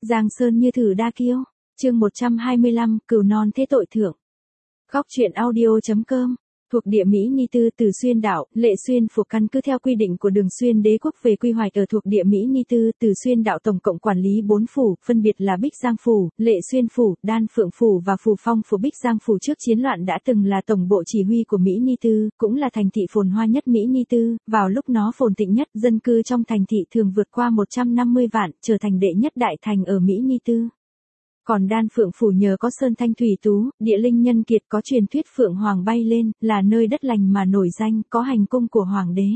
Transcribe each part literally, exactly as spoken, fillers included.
Giang Sơn như thử đa kiêu. Chương một trăm hai mươi lăm, cừu non thế tội thượng. Góc truyện audio.com. Thuộc địa Mỹ Ni Tư, Từ Xuyên Đạo, Lệ Xuyên Phủ. Căn cứ theo quy định của Đường Xuyên Đế quốc về quy hoạch ở thuộc địa Mỹ Ni Tư, Từ Xuyên Đạo tổng cộng quản lý bốn phủ, phân biệt là Bích Giang Phủ, Lệ Xuyên Phủ, Đan Phượng Phủ và Phù Phong Phủ. Bích Giang Phủ trước chiến loạn đã từng là tổng bộ chỉ huy của Mỹ Ni Tư, cũng là thành thị phồn hoa nhất Mỹ Ni Tư, vào lúc nó phồn thịnh nhất, dân cư trong thành thị thường vượt qua một trăm năm mươi vạn, trở thành đệ nhất đại thành ở Mỹ Ni Tư. Còn Đan Phượng Phủ nhờ có sơn thanh thủy tú, địa linh nhân kiệt, có truyền thuyết Phượng Hoàng bay lên, là nơi đất lành mà nổi danh, có hành cung của Hoàng đế.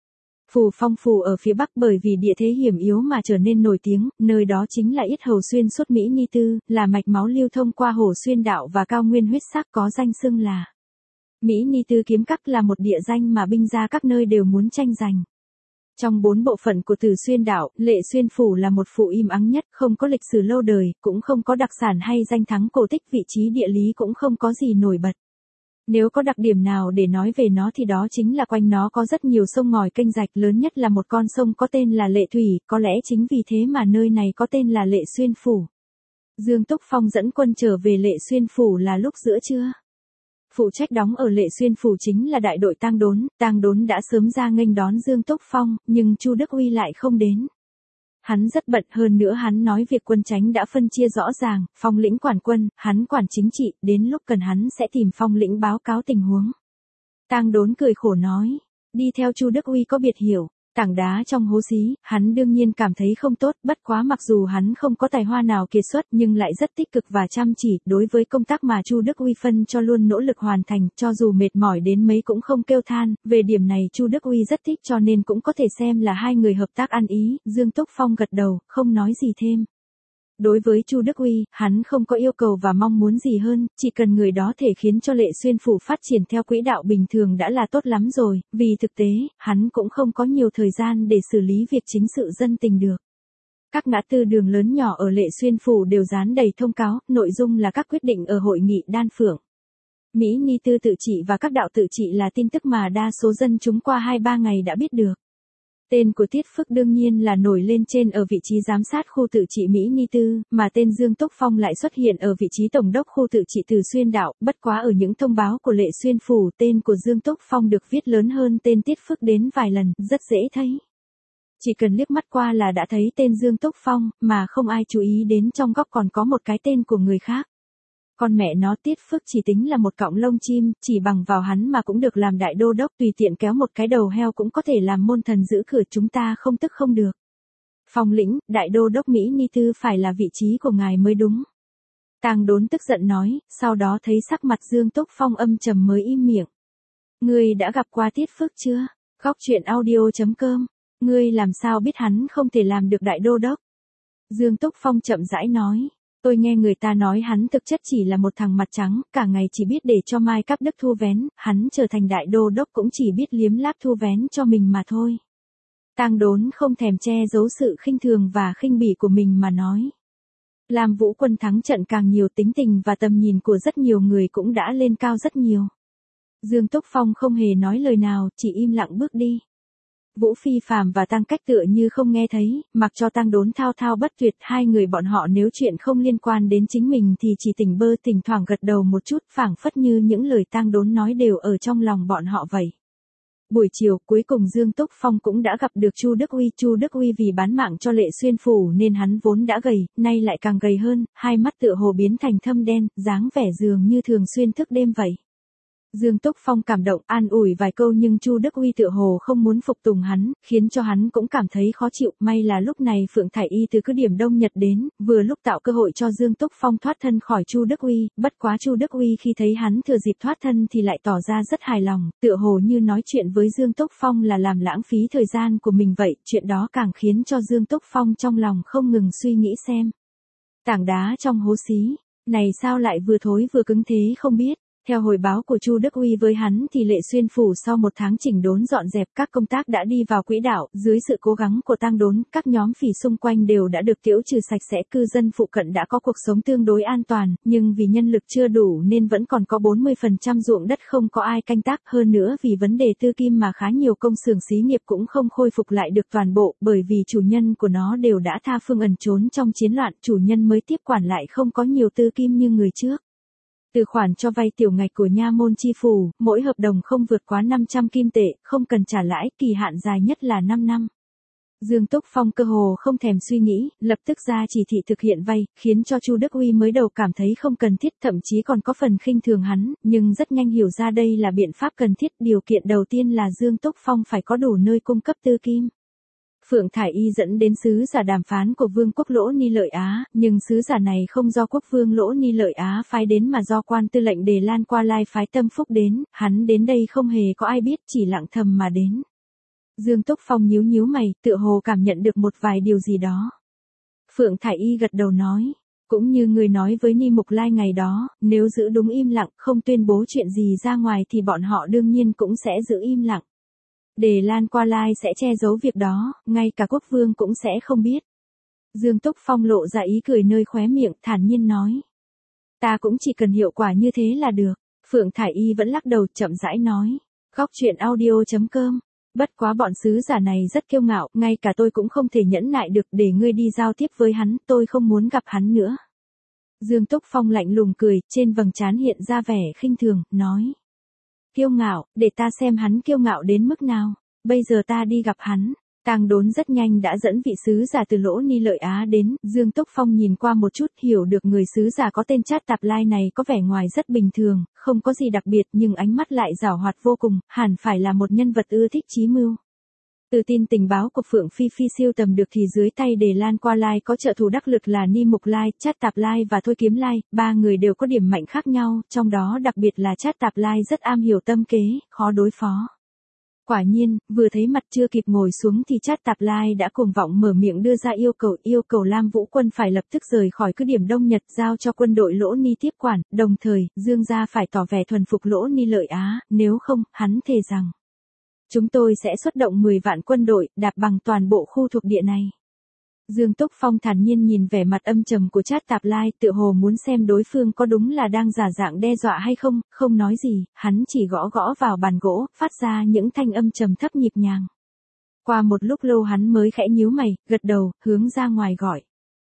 Phù Phong Phủ ở phía Bắc bởi vì địa thế hiểm yếu mà trở nên nổi tiếng, nơi đó chính là yết hầu xuyên suốt Mỹ Ni Tư, là mạch máu lưu thông qua Hồ Xuyên Đạo và cao nguyên huyết sắc, có danh xưng là Mỹ Ni Tư kiếm các, là một địa danh mà binh gia các nơi đều muốn tranh giành. Trong bốn bộ phận của Từ Xuyên Đạo, Lệ Xuyên Phủ là một phủ im ắng nhất, không có lịch sử lâu đời, cũng không có đặc sản hay danh thắng cổ tích, vị trí địa lý cũng không có gì nổi bật. Nếu có đặc điểm nào để nói về nó thì đó chính là quanh nó có rất nhiều sông ngòi kênh rạch, lớn nhất là một con sông có tên là Lệ Thủy, có lẽ chính vì thế mà nơi này có tên là Lệ Xuyên Phủ. Dương Túc Phong dẫn quân trở về Lệ Xuyên Phủ là lúc giữa trưa. Phụ trách đóng ở Lệ Xuyên Phủ chính là đại đội Tang Đốn, Tang Đốn đã sớm ra nghênh đón Dương Túc Phong, nhưng Chu Đức Uy lại không đến. Hắn rất bận, hơn nữa hắn nói việc quân chánh đã phân chia rõ ràng, Phong lĩnh quản quân, hắn quản chính trị, đến lúc cần hắn sẽ tìm Phong lĩnh báo cáo tình huống. Tang Đốn cười khổ nói, đi theo Chu Đức Uy có biệt hiểu. Tảng đá trong hố xí, hắn đương nhiên cảm thấy không tốt, bất quá mặc dù hắn không có tài hoa nào kiệt xuất nhưng lại rất tích cực và chăm chỉ, đối với công tác mà Chu Đức Uy phân cho luôn nỗ lực hoàn thành, cho dù mệt mỏi đến mấy cũng không kêu than, về điểm này Chu Đức Uy rất thích cho nên cũng có thể xem là hai người hợp tác ăn ý. Dương Túc Phong gật đầu, không nói gì thêm. Đối với Chu Đức Uy, hắn không có yêu cầu và mong muốn gì hơn, chỉ cần người đó thể khiến cho Lệ Xuyên Phủ phát triển theo quỹ đạo bình thường đã là tốt lắm rồi, vì thực tế, hắn cũng không có nhiều thời gian để xử lý việc chính sự dân tình được. Các ngã tư đường lớn nhỏ ở Lệ Xuyên Phủ đều dán đầy thông cáo, nội dung là các quyết định ở hội nghị Đan Phượng. Mỹ Ni Tư tự trị và các đạo tự trị là tin tức mà đa số dân chúng qua hai ba ngày đã biết được. Tên của Tiết Phức đương nhiên là nổi lên trên ở vị trí giám sát khu tự trị Mỹ Ni Tư, mà tên Dương Túc Phong lại xuất hiện ở vị trí tổng đốc khu tự trị Từ Xuyên Đạo, bất quá ở những thông báo của Lệ Xuyên Phủ, tên của Dương Túc Phong được viết lớn hơn tên Tiết Phức đến vài lần, rất dễ thấy. Chỉ cần liếc mắt qua là đã thấy tên Dương Túc Phong, mà không ai chú ý đến trong góc còn có một cái tên của người khác. Con mẹ nó, Tiết Phức chỉ tính là một cọng lông chim, chỉ bằng vào hắn mà cũng được làm đại đô đốc, tùy tiện kéo một cái đầu heo cũng có thể làm môn thần giữ cửa, chúng ta không tức không được. Phong lĩnh, đại đô đốc Mỹ Ni Tư phải là vị trí của ngài mới đúng. Tang Đốn tức giận nói, sau đó thấy sắc mặt Dương Túc Phong âm trầm mới im miệng. Ngươi đã gặp qua Tiết Phức chưa? Góc truyện audio.com. Ngươi làm sao biết hắn không thể làm được đại đô đốc? Dương Túc Phong chậm rãi nói. Tôi nghe người ta nói hắn thực chất chỉ là một thằng mặt trắng, cả ngày chỉ biết để cho Mai Cáp Đức thu vén, hắn trở thành đại đô đốc cũng chỉ biết liếm láp thu vén cho mình mà thôi. Tang Đốn không thèm che giấu sự khinh thường và khinh bỉ của mình mà nói. Làm Vũ Quân thắng trận càng nhiều, tính tình và tầm nhìn của rất nhiều người cũng đã lên cao rất nhiều. Dương Túc Phong không hề nói lời nào, chỉ im lặng bước đi. Vũ Phi Phàm và Tăng Cách tựa như không nghe thấy, mặc cho Tang Đốn thao thao bất tuyệt, hai người bọn họ nếu chuyện không liên quan đến chính mình thì chỉ tỉnh bơ thỉnh thoảng gật đầu một chút, phảng phất như những lời Tang Đốn nói đều ở trong lòng bọn họ vậy. Buổi chiều, cuối cùng Dương Túc Phong cũng đã gặp được Chu Đức Uy. Chu Đức Uy vì bán mạng cho Lệ Xuyên Phủ nên hắn vốn đã gầy, nay lại càng gầy hơn, hai mắt tựa hồ biến thành thâm đen, dáng vẻ dường như thường xuyên thức đêm vậy. Dương Túc Phong cảm động, an ủi vài câu nhưng Chu Đức Uy tựa hồ không muốn phục tùng hắn, khiến cho hắn cũng cảm thấy khó chịu. May là lúc này Phượng Thải Y từ cứ điểm Đông Nhật đến, vừa lúc tạo cơ hội cho Dương Túc Phong thoát thân khỏi Chu Đức Uy, bất quá Chu Đức Uy khi thấy hắn thừa dịp thoát thân thì lại tỏ ra rất hài lòng, tựa hồ như nói chuyện với Dương Túc Phong là làm lãng phí thời gian của mình vậy, chuyện đó càng khiến cho Dương Túc Phong trong lòng không ngừng suy nghĩ xem. Tảng đá trong hố xí, này sao lại vừa thối vừa cứng thế không biết. Theo hồi báo của Chu Đức Uy với hắn thì Lệ Xuyên phủ sau một tháng chỉnh đốn dọn dẹp các công tác đã đi vào quỹ đạo, dưới sự cố gắng của Tang Đốn, các nhóm phỉ xung quanh đều đã được tiễu trừ sạch sẽ, cư dân phụ cận đã có cuộc sống tương đối an toàn, nhưng vì nhân lực chưa đủ nên vẫn còn có bốn mươi phần trăm ruộng đất không có ai canh tác, hơn nữa vì vấn đề tư kim mà khá nhiều công xưởng xí nghiệp cũng không khôi phục lại được toàn bộ, bởi vì chủ nhân của nó đều đã tha phương ẩn trốn trong chiến loạn, chủ nhân mới tiếp quản lại không có nhiều tư kim như người trước. Từ khoản cho vay tiểu ngạch của nha môn chi phủ, mỗi hợp đồng không vượt quá năm trăm kim tệ, không cần trả lãi, kỳ hạn dài nhất là năm năm. Dương Túc Phong cơ hồ không thèm suy nghĩ, lập tức ra chỉ thị thực hiện vay, khiến cho Chu Đức Uy mới đầu cảm thấy không cần thiết, thậm chí còn có phần khinh thường hắn, nhưng rất nhanh hiểu ra đây là biện pháp cần thiết. Điều kiện đầu tiên là Dương Túc Phong phải có đủ nơi cung cấp tư kim. Phượng Thải Y dẫn đến sứ giả đàm phán của Vương quốc Lỗ Ni Lợi Á, nhưng sứ giả này không do quốc vương Lỗ Ni Lợi Á phái đến mà do quan tư lệnh Đề Lan Qua Lai phái Tâm Phúc đến, hắn đến đây không hề có ai biết, chỉ lặng thầm mà đến. Dương Túc Phong nhíu nhíu mày, tựa hồ cảm nhận được một vài điều gì đó. Phượng Thải Y gật đầu nói, cũng như người nói với Ni Mục Lai ngày đó, nếu giữ đúng im lặng, không tuyên bố chuyện gì ra ngoài thì bọn họ đương nhiên cũng sẽ giữ im lặng. Đề Lan Qua Lai sẽ che giấu việc đó, ngay cả quốc vương cũng sẽ không biết. Dương Túc Phong lộ ra ý cười nơi khóe miệng, thản nhiên nói. Ta cũng chỉ cần hiệu quả như thế là được. Phượng Thải Y vẫn lắc đầu, chậm rãi nói. Góc truyện audio chấm com. Bất quá bọn sứ giả này rất kiêu ngạo, ngay cả tôi cũng không thể nhẫn nại được, để ngươi đi giao tiếp với hắn, tôi không muốn gặp hắn nữa. Dương Túc Phong lạnh lùng cười, trên vầng trán hiện ra vẻ khinh thường, nói. Kiêu ngạo, để ta xem hắn kiêu ngạo đến mức nào, bây giờ ta đi gặp hắn. Tang Đốn rất nhanh đã dẫn vị sứ giả từ Lỗ Ni Lợi Á đến, Dương Túc Phong nhìn qua một chút, hiểu được người sứ giả có tên Trát Tạp Lai này có vẻ ngoài rất bình thường, không có gì đặc biệt nhưng ánh mắt lại giảo hoạt vô cùng, hẳn phải là một nhân vật ưa thích chí mưu. Từ tin tình báo của Phượng Phi Phi siêu tầm được thì dưới tay Đề Lan Qua Lai có trợ thủ đắc lực là Ni Mục Lai, Trát Tạp Lai và Thôi Kiếm Lai, ba người đều có điểm mạnh khác nhau, trong đó đặc biệt là Trát Tạp Lai rất am hiểu tâm kế, khó đối phó. Quả nhiên, vừa thấy mặt chưa kịp ngồi xuống thì Trát Tạp Lai đã cuồng vọng mở miệng đưa ra yêu cầu, yêu cầu Lam Vũ Quân phải lập tức rời khỏi cứ điểm Đông Nhật giao cho quân đội Lỗ Ni tiếp quản, đồng thời, Dương gia phải tỏ vẻ thuần phục Lỗ Ni Lợi Á, nếu không, hắn thề rằng chúng tôi sẽ xuất động mười vạn quân đội, đạp bằng toàn bộ khu thuộc địa này. Dương Túc Phong thản nhiên nhìn vẻ mặt âm trầm của Trát Tạp Lai, tựa hồ muốn xem đối phương có đúng là đang giả dạng đe dọa hay không, không nói gì, hắn chỉ gõ gõ vào bàn gỗ, phát ra những thanh âm trầm thấp nhịp nhàng. Qua một lúc lâu hắn mới khẽ nhíu mày, gật đầu, hướng ra ngoài gọi.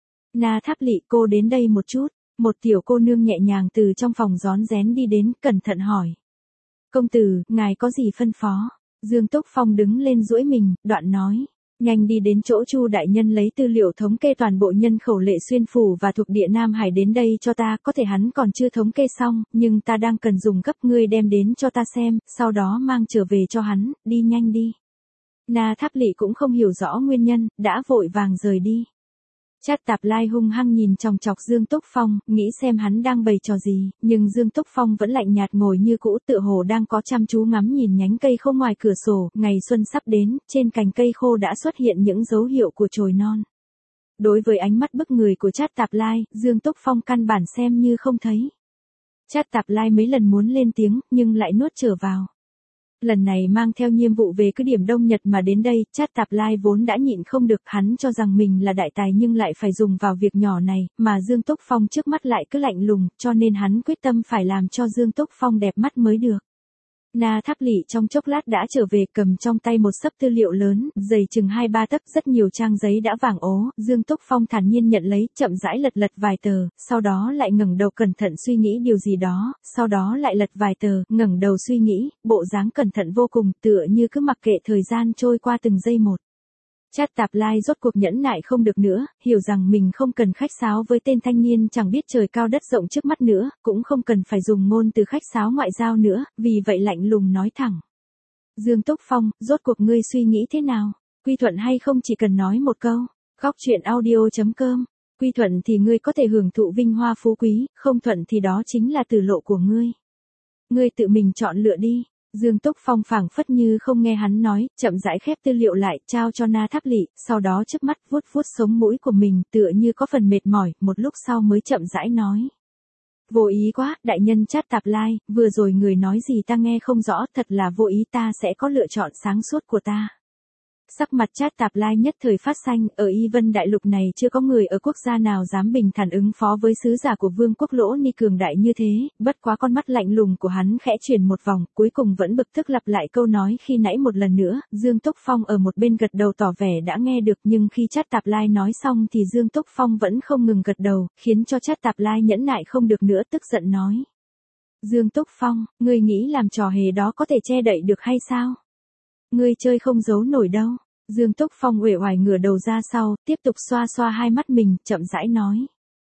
Na Tháp Lỵ, cô đến đây một chút. Một tiểu cô nương nhẹ nhàng từ trong phòng rón rén đi đến, cẩn thận hỏi. Công tử, ngài có gì phân phó? Dương Túc Phong đứng lên duỗi mình, đoạn nói. Nhanh đi đến chỗ Chu đại nhân lấy tư liệu thống kê toàn bộ nhân khẩu Lệ Xuyên phủ và thuộc địa Nam Hải đến đây cho ta, có thể hắn còn chưa thống kê xong, nhưng ta đang cần dùng gấp, ngươi đem đến cho ta xem, sau đó mang trở về cho hắn, đi nhanh đi. Na Tháp Lỵ cũng không hiểu rõ nguyên nhân, đã vội vàng rời đi. Trát Tạp Lai hung hăng nhìn chòng chọc Dương Túc Phong, nghĩ xem hắn đang bày trò gì, nhưng Dương Túc Phong vẫn lạnh nhạt ngồi như cũ, tựa hồ đang có chăm chú ngắm nhìn nhánh cây khô ngoài cửa sổ. Ngày xuân sắp đến, trên cành cây khô đã xuất hiện những dấu hiệu của chồi non. Đối với ánh mắt bức người của Trát Tạp Lai, Dương Túc Phong căn bản xem như không thấy. Trát Tạp Lai mấy lần muốn lên tiếng, nhưng lại nuốt trở vào. Lần này mang theo nhiệm vụ về cứ điểm Đông Nhật mà đến đây, Trát Tạp Lai vốn đã nhịn không được, hắn cho rằng mình là đại tài nhưng lại phải dùng vào việc nhỏ này, mà Dương Túc Phong trước mắt lại cứ lạnh lùng, cho nên hắn quyết tâm phải làm cho Dương Túc Phong đẹp mắt mới được. Na Tháp Lỵ trong chốc lát đã trở về, cầm trong tay một xấp tư liệu lớn, dày chừng hai ba tấc, rất nhiều trang giấy đã vàng ố. Dương Túc Phong thản nhiên nhận lấy, chậm rãi lật lật vài tờ, sau đó lại ngẩng đầu cẩn thận suy nghĩ điều gì đó, sau đó lại lật vài tờ, ngẩng đầu suy nghĩ, bộ dáng cẩn thận vô cùng, tựa như cứ mặc kệ thời gian trôi qua từng giây một. Trát Tạp Lai rốt cuộc nhẫn nại không được nữa, hiểu rằng mình không cần khách sáo với tên thanh niên chẳng biết trời cao đất rộng trước mắt nữa, cũng không cần phải dùng ngôn từ khách sáo ngoại giao nữa, vì vậy lạnh lùng nói thẳng. Dương Túc Phong, rốt cuộc ngươi suy nghĩ thế nào? Quy thuận hay không chỉ cần nói một câu. Góc truyện audio chấm com. Quy thuận thì ngươi có thể hưởng thụ vinh hoa phú quý, không thuận thì đó chính là tử lộ của ngươi. Ngươi tự mình chọn lựa đi. Dương Túc Phong phảng phất như không nghe hắn nói, chậm rãi khép tư liệu lại, trao cho Na Tháp Lỵ, sau đó chớp mắt vuốt vuốt sống mũi của mình, tựa như có phần mệt mỏi, một lúc sau mới chậm rãi nói. Vô ý quá, đại nhân Chát Tạp Lai, vừa rồi người nói gì ta nghe không rõ, thật là vô ý, ta sẽ có lựa chọn sáng suốt của ta. Sắc mặt Chát Tạp Lai nhất thời phát xanh, ở Y Vân Đại Lục này chưa có người ở quốc gia nào dám bình thản ứng phó với sứ giả của Vương quốc Lỗ Ni cường đại như thế, bất quá con mắt lạnh lùng của hắn khẽ chuyển một vòng, cuối cùng vẫn bực tức lặp lại câu nói khi nãy một lần nữa. Dương Túc Phong ở một bên gật đầu tỏ vẻ đã nghe được, nhưng khi Chát Tạp Lai nói xong thì Dương Túc Phong vẫn không ngừng gật đầu, khiến cho Chát Tạp Lai nhẫn nại không được nữa, tức giận nói: Dương Túc Phong, ngươi nghĩ làm trò hề đó có thể che đậy được hay sao? Ngươi chơi không giấu nổi đâu. Dương Túc Phong uể oải ngửa đầu ra sau, tiếp tục xoa xoa hai mắt mình, chậm rãi nói: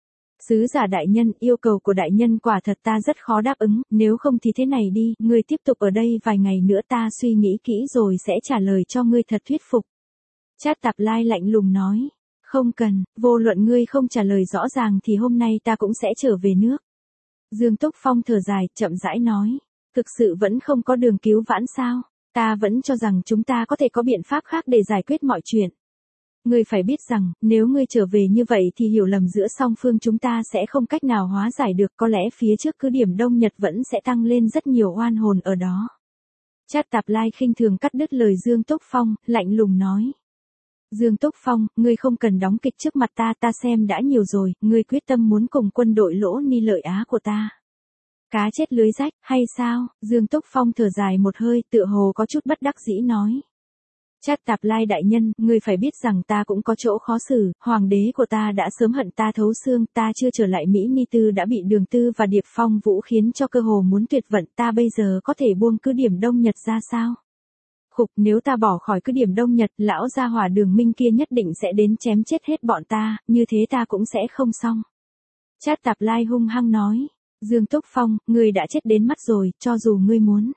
Sứ giả đại nhân, yêu cầu của đại nhân quả thật ta rất khó đáp ứng, nếu không thì thế này đi, ngươi tiếp tục ở đây vài ngày nữa, ta suy nghĩ kỹ rồi sẽ trả lời cho ngươi thật thuyết phục. Chát Tạp Lai lạnh lùng nói: Không cần, vô luận ngươi không trả lời rõ ràng thì hôm nay ta cũng sẽ trở về nước. Dương Túc Phong thở dài, chậm rãi nói: Thực sự vẫn không có đường cứu vãn sao? Ta vẫn cho rằng chúng ta có thể có biện pháp khác để giải quyết mọi chuyện. Ngươi phải biết rằng, nếu ngươi trở về như vậy thì hiểu lầm giữa song phương chúng ta sẽ không cách nào hóa giải được, có lẽ phía trước cứ điểm Đông Nhật vẫn sẽ tăng lên rất nhiều oan hồn ở đó. Chát Tạp Lai khinh thường cắt đứt lời Dương Túc Phong, lạnh lùng nói: Dương Túc Phong, ngươi không cần đóng kịch trước mặt ta, ta xem đã nhiều rồi, ngươi quyết tâm muốn cùng quân đội Lỗ Ni lợi Á của ta. Cá chết lưới rách, hay sao? Dương Túc Phong thở dài một hơi, tựa hồ có chút bất đắc dĩ nói: Chát Tạp Lai đại nhân, ngươi phải biết rằng ta cũng có chỗ khó xử, hoàng đế của ta đã sớm hận ta thấu xương, ta chưa trở lại Mỹ Ni Tư đã bị Đường Tư và Điệp Phong Vũ khiến cho cơ hồ muốn tuyệt vận, ta bây giờ có thể buông cứ điểm Đông Nhật ra sao? Khục, nếu ta bỏ khỏi cứ điểm Đông Nhật, lão gia hỏa Đường Minh kia nhất định sẽ đến chém chết hết bọn ta, như thế ta cũng sẽ không xong. Chát Tạp Lai hung hăng nói: Dương Túc Phong, ngươi đã chết đến mắt rồi, cho dù ngươi muốn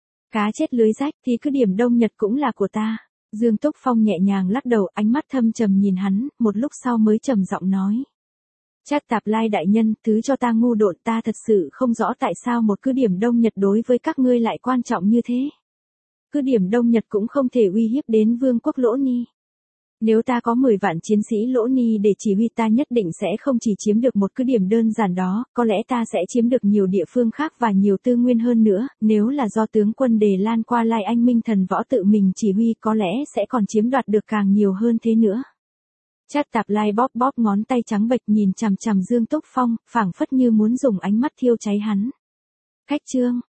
cá chết lưới rách thì cứ điểm Đông Nhật cũng là của ta. Dương Túc Phong nhẹ nhàng lắc đầu, ánh mắt thâm trầm nhìn hắn, một lúc sau mới trầm giọng nói: Chát Tạp Lai đại nhân, thứ cho ta ngu độn, ta thật sự không rõ tại sao một cứ điểm Đông Nhật đối với các ngươi lại quan trọng như thế. Cứ điểm Đông Nhật cũng không thể uy hiếp đến Vương quốc Lỗ Ni. Nếu ta có mười vạn chiến sĩ Lỗ Ni để chỉ huy, ta nhất định sẽ không chỉ chiếm được một cứ điểm đơn giản đó, có lẽ ta sẽ chiếm được nhiều địa phương khác và nhiều tư nguyên hơn nữa, nếu là do tướng quân Đề Lan Qua Lai Anh Minh Thần Võ tự mình chỉ huy có lẽ sẽ còn chiếm đoạt được càng nhiều hơn thế nữa. Chát Tạp Lai bóp bóp ngón tay trắng bệch nhìn chằm chằm Dương Túc Phong, phảng phất như muốn dùng ánh mắt thiêu cháy hắn. Khách chương